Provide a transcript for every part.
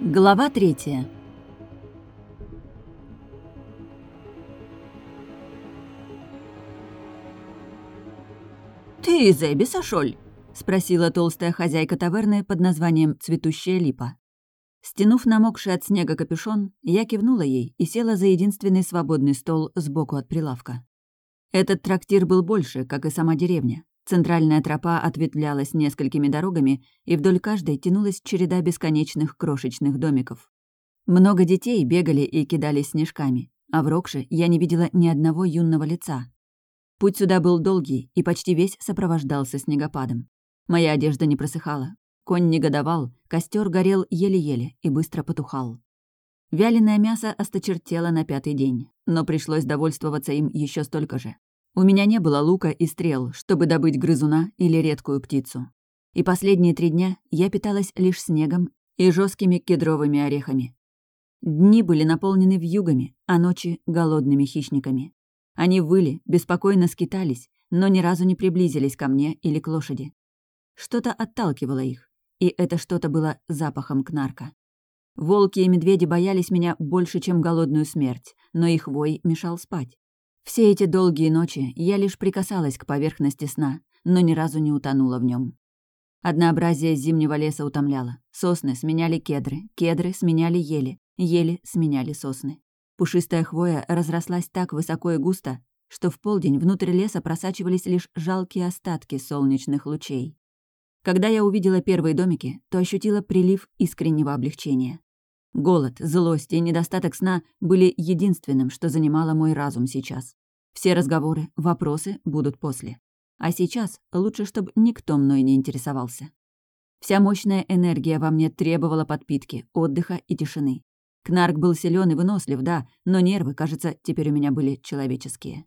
Глава 3. «Ты из Эбиса, шоль?» — спросила толстая хозяйка таверны под названием «Цветущая липа». Стянув намокший от снега капюшон, я кивнула ей и села за единственный свободный стол сбоку от прилавка. Этот трактир был больше, как и сама деревня. Центральная тропа ответвлялась несколькими дорогами, и вдоль каждой тянулась череда бесконечных крошечных домиков. Много детей бегали и кидались снежками, а в Рокше я не видела ни одного юного лица. Путь сюда был долгий и почти весь сопровождался снегопадом. Моя одежда не просыхала, конь негодовал, костер горел еле-еле и быстро потухал. Вяленое мясо осточертело на 5-й день, но пришлось довольствоваться им еще столько же. У меня не было лука и стрел, чтобы добыть грызуна или редкую птицу. И последние 3 дня я питалась лишь снегом и жесткими кедровыми орехами. Дни были наполнены вьюгами, а ночи — голодными хищниками. Они выли, беспокойно скитались, но ни разу не приблизились ко мне или к лошади. Что-то отталкивало их, и это что-то было запахом кнарка. Волки и медведи боялись меня больше, чем голодную смерть, но их вой мешал спать. Все эти долгие ночи я лишь прикасалась к поверхности сна, но ни разу не утонула в нем. Однообразие зимнего леса утомляло. Сосны сменяли кедры, кедры сменяли ели, ели сменяли сосны. Пушистая хвоя разрослась так высоко и густо, что в полдень внутрь леса просачивались лишь жалкие остатки солнечных лучей. Когда я увидела первые домики, то ощутила прилив искреннего облегчения. Голод, злость и недостаток сна были единственным, что занимало мой разум сейчас. Все разговоры, вопросы будут после. А сейчас лучше, чтобы никто мной не интересовался. Вся мощная энергия во мне требовала подпитки, отдыха и тишины. Кнарк был силен и вынослив, да, но нервы, кажется, теперь у меня были человеческие.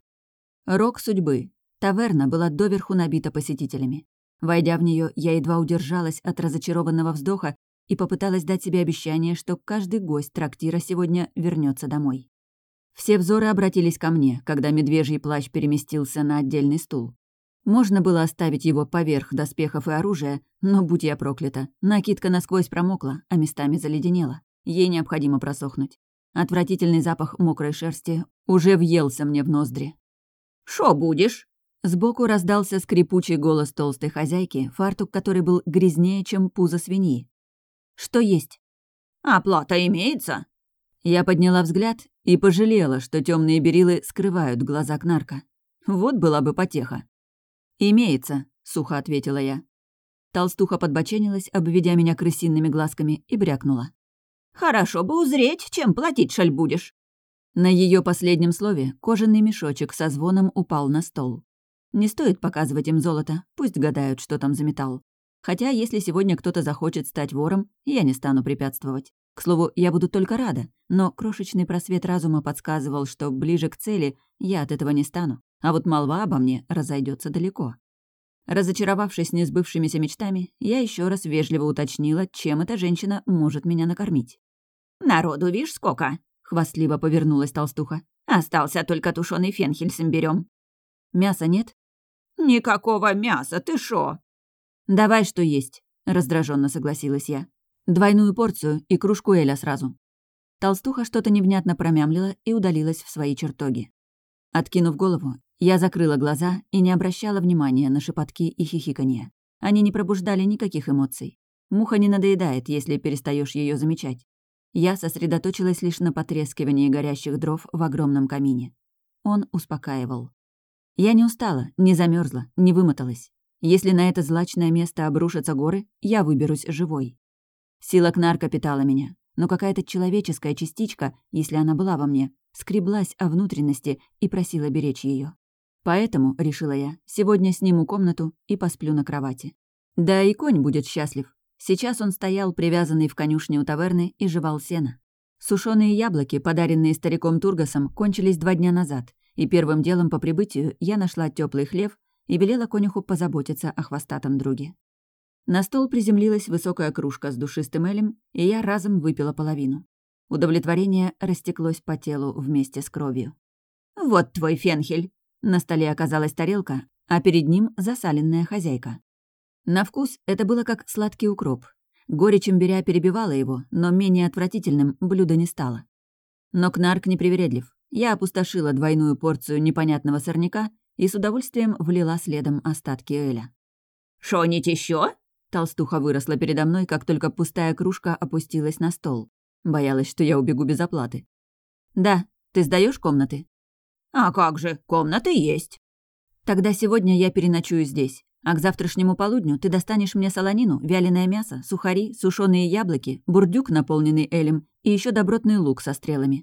Рок судьбы. Таверна была доверху набита посетителями. Войдя в нее, я едва удержалась от разочарованного вздоха и попыталась дать себе обещание, что каждый гость трактира сегодня вернется домой. Все взоры обратились ко мне, когда медвежий плащ переместился на отдельный стул. Можно было оставить его поверх доспехов и оружия, но, будь я проклята, накидка насквозь промокла, а местами заледенела. Ей необходимо просохнуть. Отвратительный запах мокрой шерсти уже въелся мне в ноздри. «Шо будешь?» Сбоку раздался скрипучий голос толстой хозяйки, фартук которой был грязнее, чем пузо свиньи. «Что есть?» «Оплата имеется?» Я подняла взгляд и пожалела, что темные берилы скрывают глаза кнарка. Вот была бы потеха. «Имеется», — сухо ответила я. Толстуха подбоченилась, обведя меня крысиными глазками, и брякнула. «Хорошо бы узреть, чем платить, шаль будешь». На ее последнем слове кожаный мешочек со звоном упал на стол. Не стоит показывать им золото, пусть гадают, что там за металл. Хотя, если сегодня кто-то захочет стать вором, я не стану препятствовать. К слову, я буду только рада, но крошечный просвет разума подсказывал, что ближе к цели я от этого не стану, а вот молва обо мне разойдется далеко. Разочаровавшись несбывшимися мечтами, я еще раз вежливо уточнила, чем эта женщина может меня накормить. «Народу, вишь, сколько?» — хвастливо повернулась толстуха. «Остался только тушеный фенхель с имбирём». «Мяса нет?» «Никакого мяса, ты шо?» «Давай, что есть», — раздраженно согласилась я. «Двойную порцию и кружку эля сразу». Толстуха что-то невнятно промямлила и удалилась в свои чертоги. Откинув голову, я закрыла глаза и не обращала внимания на шепотки и хихиканье. Они не пробуждали никаких эмоций. Муха не надоедает, если перестаешь ее замечать. Я сосредоточилась лишь на потрескивании горящих дров в огромном камине. Он успокаивал. Я не устала, не замерзла, не вымоталась. Если на это злачное место обрушатся горы, я выберусь живой. Сила кнарка питала меня, но какая-то человеческая частичка, если она была во мне, скреблась о внутренности и просила беречь ее. Поэтому, решила я, сегодня сниму комнату и посплю на кровати. Да и конь будет счастлив. Сейчас он стоял, привязанный в конюшне у таверны, и жевал сено. Сушеные яблоки, подаренные стариком Тургасом, кончились 2 дня назад, и первым делом по прибытию я нашла теплый хлев и велела конюху позаботиться о хвостатом друге. На стол приземлилась высокая кружка с душистым элем, и я разом выпила половину. Удовлетворение растеклось по телу вместе с кровью. «Вот твой фенхель!» На столе оказалась тарелка, а перед ним засаленная хозяйка. На вкус это было как сладкий укроп. Горечь имбиря перебивала его, но менее отвратительным блюдо не стало. Но Кнарк не привередлив. Я опустошила двойную порцию непонятного сорняка и с удовольствием влила следом остатки эля. «Шонить еще? Толстуха выросла передо мной, как только пустая кружка опустилась на стол. Боялась, что я убегу без оплаты. «Да, ты сдаешь комнаты?» «А как же, комнаты есть». «Тогда сегодня я переночую здесь, а к завтрашнему полудню ты достанешь мне солонину, вяленое мясо, сухари, сушеные яблоки, бурдюк, наполненный элем, и еще добротный лук со стрелами».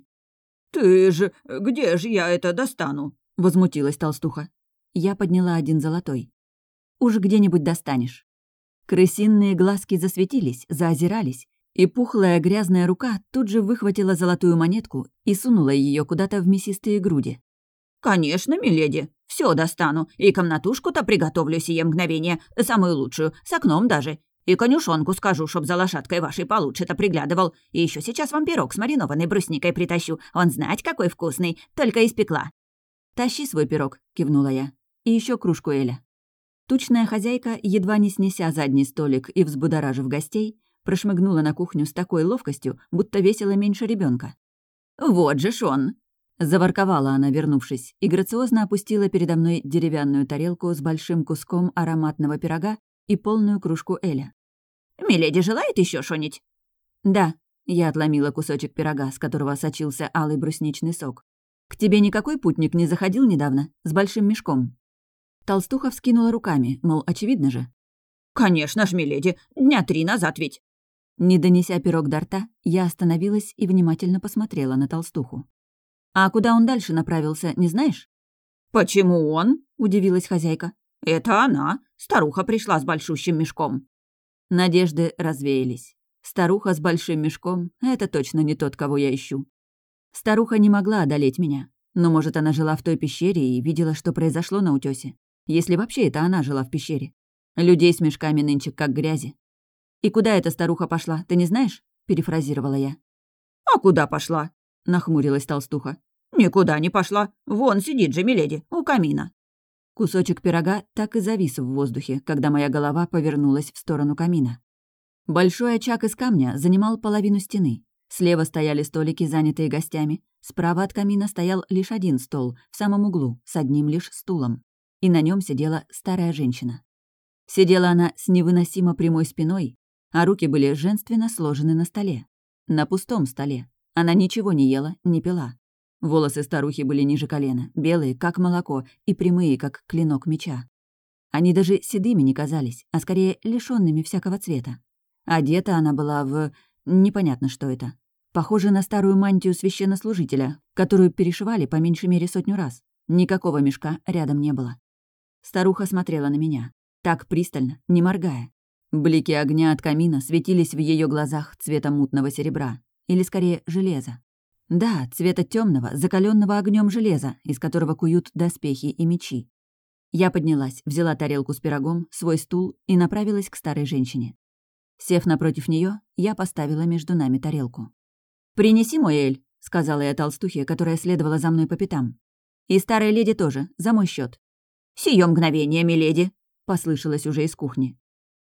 Где же я это достану?» — возмутилась толстуха. Я подняла 1 золотой. «Уж где-нибудь достанешь». Крысиные глазки засветились, заозирались, и пухлая грязная рука тут же выхватила золотую монетку и сунула ее куда-то в мясистые груди. «Конечно, миледи, все достану, и комнатушку-то приготовлю сие мгновение, самую лучшую, с окном даже. И конюшонку скажу, чтоб за лошадкой вашей получше-то приглядывал. И еще сейчас вам пирог с маринованной брусникой притащу. Он знать какой вкусный, только испекла». «Тащи свой пирог», — кивнула я. «И еще кружку эля». Тучная хозяйка, едва не снеся задний столик и взбудоражив гостей, прошмыгнула на кухню с такой ловкостью, будто весила меньше ребенка. «Вот же ж он!» — заворковала она, вернувшись, и грациозно опустила передо мной деревянную тарелку с большим куском ароматного пирога и полную кружку эля. «Миледи желает еще шонить?» «Да», — я отломила кусочек пирога, с которого сочился алый брусничный сок. «К тебе никакой путник не заходил недавно? С большим мешком?» Толстуха вскинула руками, мол, очевидно же. «Конечно ж, миледи, 3 дня назад ведь». Не донеся пирог до рта, я остановилась и внимательно посмотрела на толстуху. «А куда он дальше направился, не знаешь?» «Почему он?» — удивилась хозяйка. «Это она. Старуха пришла с большущим мешком». Надежды развеялись. Старуха с большим мешком — это точно не тот, кого я ищу. Старуха не могла одолеть меня. Но, может, она жила в той пещере и видела, что произошло на утёсе. Если вообще это она жила в пещере. Людей с мешками нынче как грязи. «И куда эта старуха пошла, ты не знаешь?» — перефразировала я. «А куда пошла?» — нахмурилась толстуха. «Никуда не пошла. Вон сидит же, миледи, у камина». Кусочек пирога так и завис в воздухе, когда моя голова повернулась в сторону камина. Большой очаг из камня занимал половину стены. Слева стояли столики, занятые гостями. Справа от камина стоял лишь 1 стол, в самом углу, с одним лишь стулом. И на нем сидела старая женщина. Сидела она с невыносимо прямой спиной, а руки были женственно сложены на столе. На пустом столе. Она ничего не ела, не пила. Волосы старухи были ниже колена, белые, как молоко, и прямые, как клинок меча. Они даже седыми не казались, а скорее лишёнными всякого цвета. Одета она была в... непонятно, что это. Похоже на старую мантию священнослужителя, которую перешивали по меньшей мере 100 раз. Никакого мешка рядом не было. Старуха смотрела на меня. Так пристально, не моргая. Блики огня от камина светились в ее глазах цвета мутного серебра. Или, скорее, железа. Да, цвета темного, закаленного огнем железа, из которого куют доспехи и мечи. Я поднялась, взяла тарелку с пирогом, свой стул и направилась к старой женщине. Сев напротив нее, я поставила между нами тарелку. «Принеси мой эль», — сказала я толстухе, которая следовала за мной по пятам. «И старой леди тоже, за мой счет. «Сие мгновение, миледи», — послышалось уже из кухни.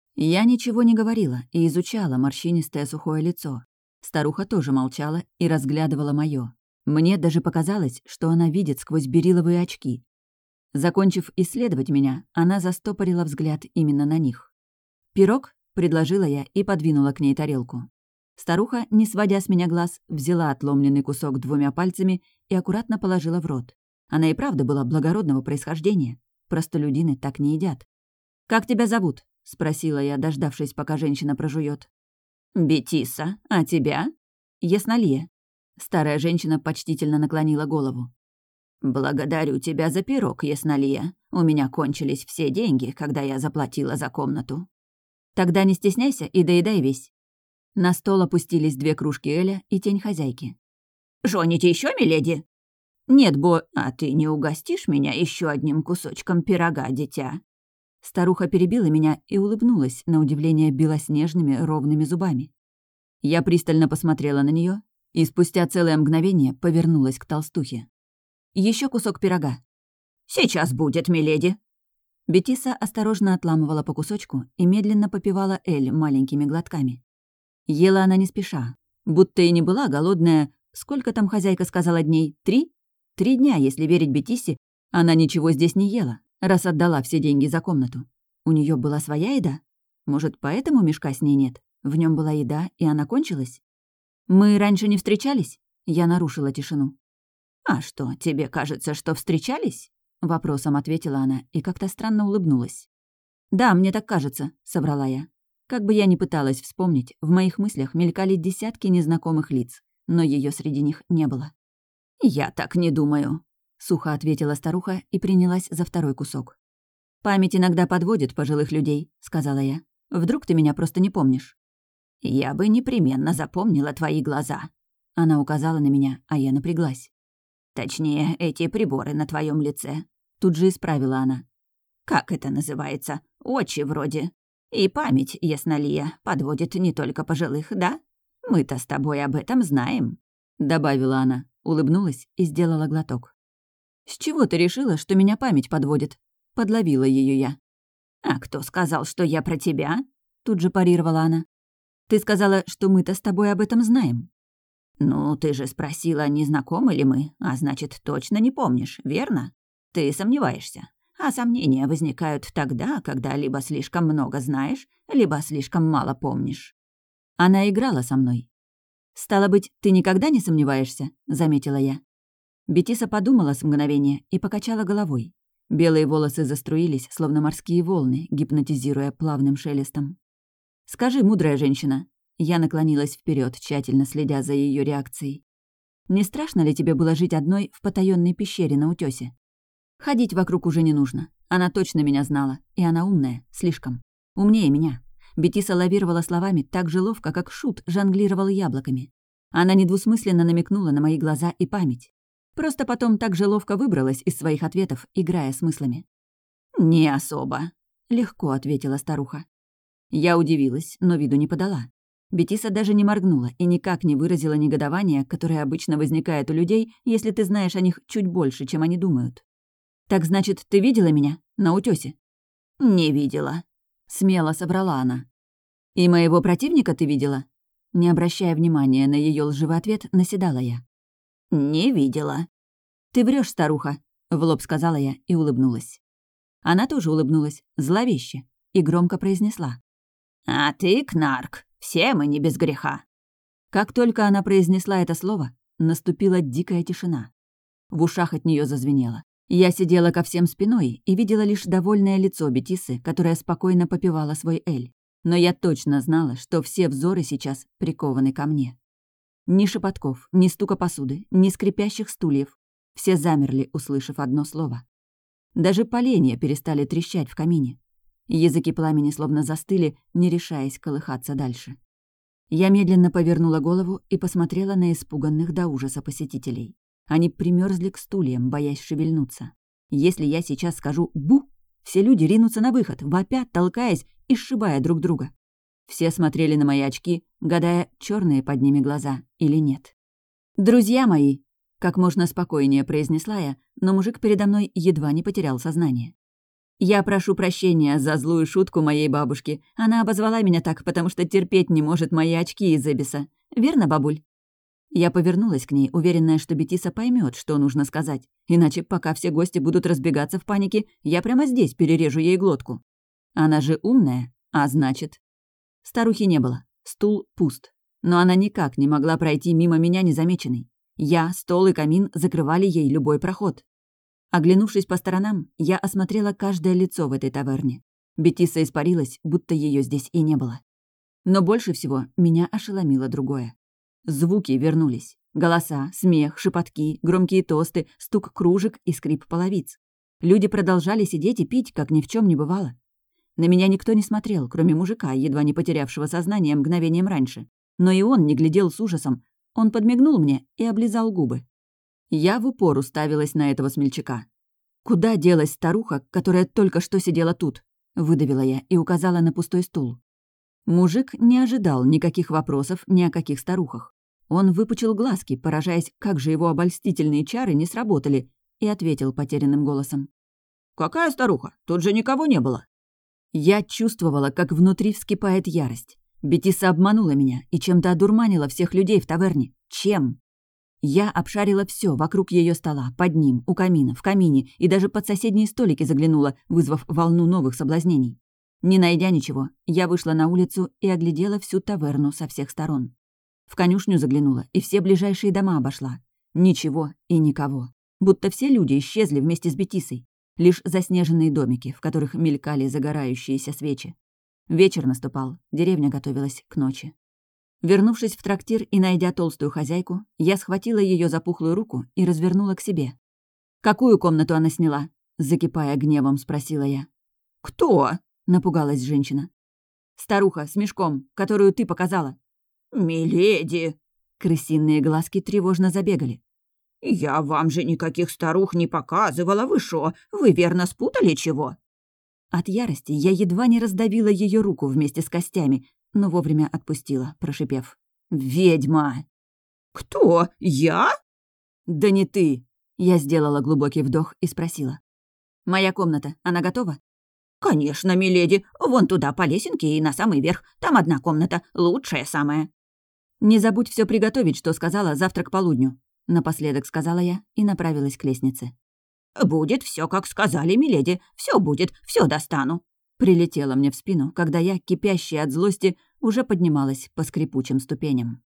Я ничего не говорила и изучала морщинистое сухое лицо. Старуха тоже молчала и разглядывала моё. Мне даже показалось, что она видит сквозь бериловые очки. Закончив исследовать меня, она застопорила взгляд именно на них. «Пирог?» — предложила я и подвинула к ней тарелку. Старуха, не сводя с меня глаз, взяла отломленный кусок 2 пальцами и аккуратно положила в рот. Она и правда была благородного происхождения. Простолюдины так не едят. «Как тебя зовут?» — спросила я, дождавшись, пока женщина прожует. «Бетиса, а тебя?» «Яснолье». Старая женщина почтительно наклонила голову. «Благодарю тебя за пирог, Яснолье. У меня кончились все деньги, когда я заплатила за комнату». «Тогда не стесняйся и доедай весь». На стол опустились 2 кружки эля и тень хозяйки. «Жоните еще, миледи?» «Нет, А ты не угостишь меня еще одним кусочком пирога, дитя?» Старуха перебила меня и улыбнулась, на удивление белоснежными ровными зубами. Я пристально посмотрела на нее и спустя целое мгновение повернулась к толстухе. Еще кусок пирога». «Сейчас будет, миледи». Бетиса осторожно отламывала по кусочку и медленно попивала эль маленькими глотками. Ела она не спеша, будто и не была голодная. Сколько там хозяйка сказала дней? 3? 3 дня, если верить Бетиссе, она ничего здесь не ела, раз отдала все деньги за комнату. У нее была своя еда? Может, поэтому мешка с ней нет? В нем была еда, и она кончилась? «Мы раньше не встречались?» Я нарушила тишину. «А что, тебе кажется, что встречались?» Вопросом ответила она и как-то странно улыбнулась. «Да, мне так кажется», — соврала я. Как бы я ни пыталась вспомнить, в моих мыслях мелькали десятки незнакомых лиц, но ее среди них не было. «Я так не думаю», — сухо ответила старуха и принялась за второй кусок. «Память иногда подводит пожилых людей», — сказала я. «Вдруг ты меня просто не помнишь?» «Я бы непременно запомнила твои глаза». Она указала на меня, а я напряглась. «Точнее, эти приборы на твоем лице». Тут же исправила она. «Как это называется? Очи вроде. И память, яснолия, подводит не только пожилых, да? Мы-то с тобой об этом знаем», — добавила она, улыбнулась и сделала глоток. «С чего ты решила, что меня память подводит?» Подловила ее я. «А кто сказал, что я про тебя?» Тут же парировала она. «Ты сказала, что мы-то с тобой об этом знаем». «Ну, ты же спросила, не знакомы ли мы, а значит, точно не помнишь, верно? Ты сомневаешься. А сомнения возникают тогда, когда либо слишком много знаешь, либо слишком мало помнишь». Она играла со мной. «Стало быть, ты никогда не сомневаешься?» — заметила я. Бетиса подумала с мгновения и покачала головой. Белые волосы заструились, словно морские волны, гипнотизируя плавным шелестом. «Скажи, мудрая женщина». Я наклонилась вперед, тщательно следя за ее реакцией. «Не страшно ли тебе было жить одной в потаённой пещере на утёсе? Ходить вокруг уже не нужно. Она точно меня знала, и она умная, слишком. Умнее меня». Бетиса лавировала словами так же ловко, как шут жонглировал яблоками. Она недвусмысленно намекнула на мои глаза и память. Просто потом так же ловко выбралась из своих ответов, играя смыслами. «Не особо», — легко ответила старуха. Я удивилась, но виду не подала. Бетиса даже не моргнула и никак не выразила негодования, которое обычно возникает у людей, если ты знаешь о них чуть больше, чем они думают. «Так значит, ты видела меня на утёсе?» «Не видела», — смело соврала она. «И моего противника ты видела?» Не обращая внимания на ее лживый ответ, наседала я. «Не видела». «Ты врешь, старуха», — в лоб сказала я и улыбнулась. Она тоже улыбнулась, зловеще, и громко произнесла. «А ты, Кнарк, все мы не без греха». Как только она произнесла это слово, наступила дикая тишина. В ушах от нее зазвенело. Я сидела ко всем спиной и видела лишь довольное лицо Бетисы, которая спокойно попивала свой эль. Но я точно знала, что все взоры сейчас прикованы ко мне. Ни шепотков, ни стука посуды, ни скрипящих стульев. Все замерли, услышав одно слово. Даже поленья перестали трещать в камине. Языки пламени словно застыли, не решаясь колыхаться дальше. Я медленно повернула голову и посмотрела на испуганных до ужаса посетителей. Они примерзли к стульям, боясь шевельнуться. Если я сейчас скажу «бу», все люди ринутся на выход, вопя, толкаясь и сшибая друг друга. Все смотрели на мои очки, гадая, черные под ними глаза или нет. «Друзья мои!» — как можно спокойнее произнесла я, но мужик передо мной едва не потерял сознание. «Я прошу прощения за злую шутку моей бабушки. Она обозвала меня так, потому что терпеть не может мои очки из Эбиса. Верно, бабуль?» Я повернулась к ней, уверенная, что Бетиса поймет, что нужно сказать. Иначе, пока все гости будут разбегаться в панике, я прямо здесь перережу ей глотку. Она же умная, а значит... Старухи не было. Стул пуст. Но она никак не могла пройти мимо меня незамеченной. Я, стол и камин закрывали ей любой проход. Оглянувшись по сторонам, я осмотрела каждое лицо в этой таверне. Бетиса испарилась, будто ее здесь и не было. Но больше всего меня ошеломило другое. Звуки вернулись. Голоса, смех, шепотки, громкие тосты, стук кружек и скрип половиц. Люди продолжали сидеть и пить, как ни в чем не бывало. На меня никто не смотрел, кроме мужика, едва не потерявшего сознание мгновением раньше. Но и он не глядел с ужасом. Он подмигнул мне и облизал губы. Я в упор уставилась на этого смельчака. «Куда делась старуха, которая только что сидела тут?» — выдавила я и указала на пустой стул. Мужик не ожидал никаких вопросов ни о каких старухах. Он выпучил глазки, поражаясь, как же его обольстительные чары не сработали, и ответил потерянным голосом. «Какая старуха? Тут же никого не было». Я чувствовала, как внутри вскипает ярость. Бетиса обманула меня и чем-то одурманила всех людей в таверне. Чем? Я обшарила все вокруг ее стола, под ним, у камина, в камине и даже под соседние столики заглянула, вызвав волну новых соблазнений. Не найдя ничего, я вышла на улицу и оглядела всю таверну со всех сторон. В конюшню заглянула и все ближайшие дома обошла. Ничего и никого. Будто все люди исчезли вместе с Бетисой. Лишь заснеженные домики, в которых мелькали загорающиеся свечи. Вечер наступал, деревня готовилась к ночи. Вернувшись в трактир и найдя толстую хозяйку, я схватила ее за пухлую руку и развернула к себе. «Какую комнату она сняла?» — закипая гневом, спросила я. «Кто?» — напугалась женщина. «Старуха с мешком, которую ты показала». «Миледи!» Крысиные глазки тревожно забегали. «Я вам же никаких старух не показывала, вы шо? Вы верно спутали чего?» От ярости я едва не раздавила ее руку вместе с костями, но вовремя отпустила, прошипев. «Ведьма!» «Кто? Я?» «Да не ты!» Я сделала глубокий вдох и спросила. «Моя комната, она готова?» «Конечно, миледи. Вон туда, по лесенке и на самый верх. Там одна комната, лучшая самая». «Не забудь все приготовить, что сказала, завтра к полудню», — напоследок сказала я и направилась к лестнице. «Будет все, как сказали, миледи. Все будет, все достану». Прилетела мне в спину, когда я, кипящая от злости, уже поднималась по скрипучим ступеням.